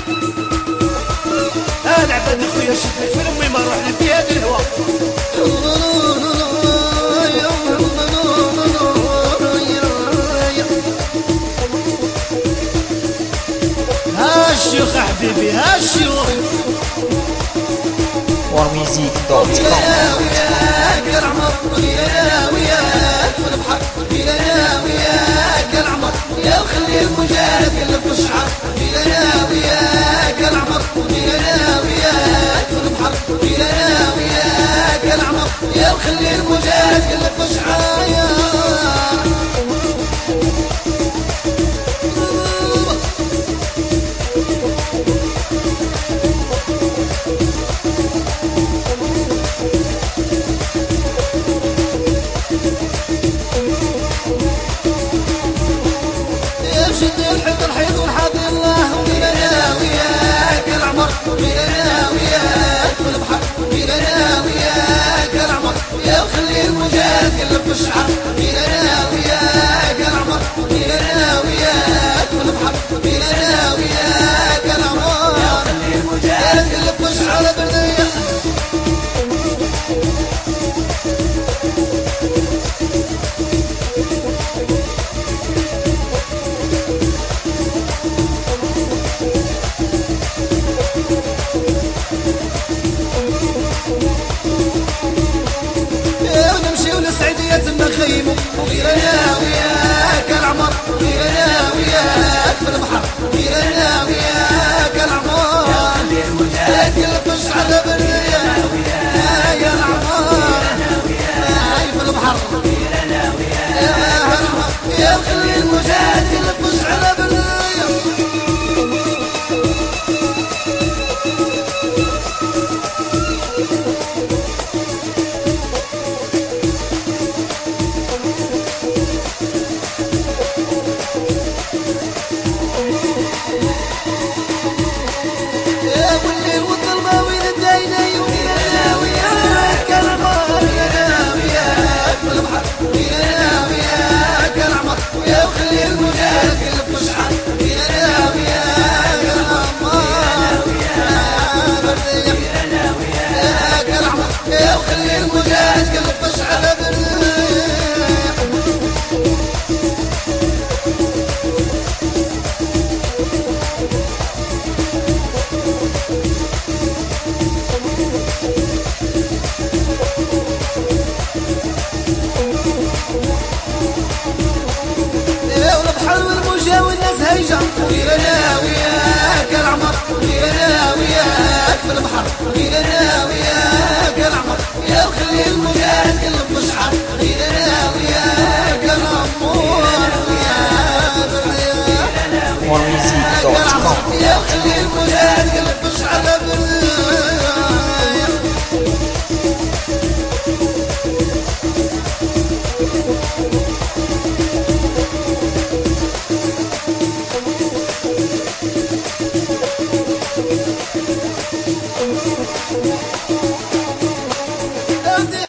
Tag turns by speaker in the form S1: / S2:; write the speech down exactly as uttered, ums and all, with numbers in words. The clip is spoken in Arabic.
S1: انا عباد خويا شدني في امي ما نروح في هذا الهوا. ها الشيوخ حبيبي ها الشيوخ
S2: وميزيك دوت كوم.
S1: وياك العمر ويانا وياك في البحر ويانا وياك العمر يا وخلي المجاهد كله في الشعر ويانا وياك العمر ويانا وياك في البحر ويانا وياك العمر يا وخلي المجاهد كله في الشعر. الحيط والحاضي الله ويانا وياك العمر ويانا وياك في البحر ويانا وياك العمر يا وخلي المجاهد كله في الشعر ويانا وياك العمر ويانا وياك في البحر ويانا وياك العمر يا وخلي المجاهد كله في الشعر بردية. ويانا وياك العمر ويانا وياك في البحر ويانا وياك العمر يا خلي المجاهد كله في الشعر برية وياك العمر هاي في البحر ويانا وياك يا خلي المجاهد كله في الشعر برية. ويانا وياك العمر ويانا وياك في البحر ويانا وياك العمر يا وخلي المجاهد كله في الشعر ويانا وياك العمر
S2: وميزيك دوت كوم.
S1: يا وخلي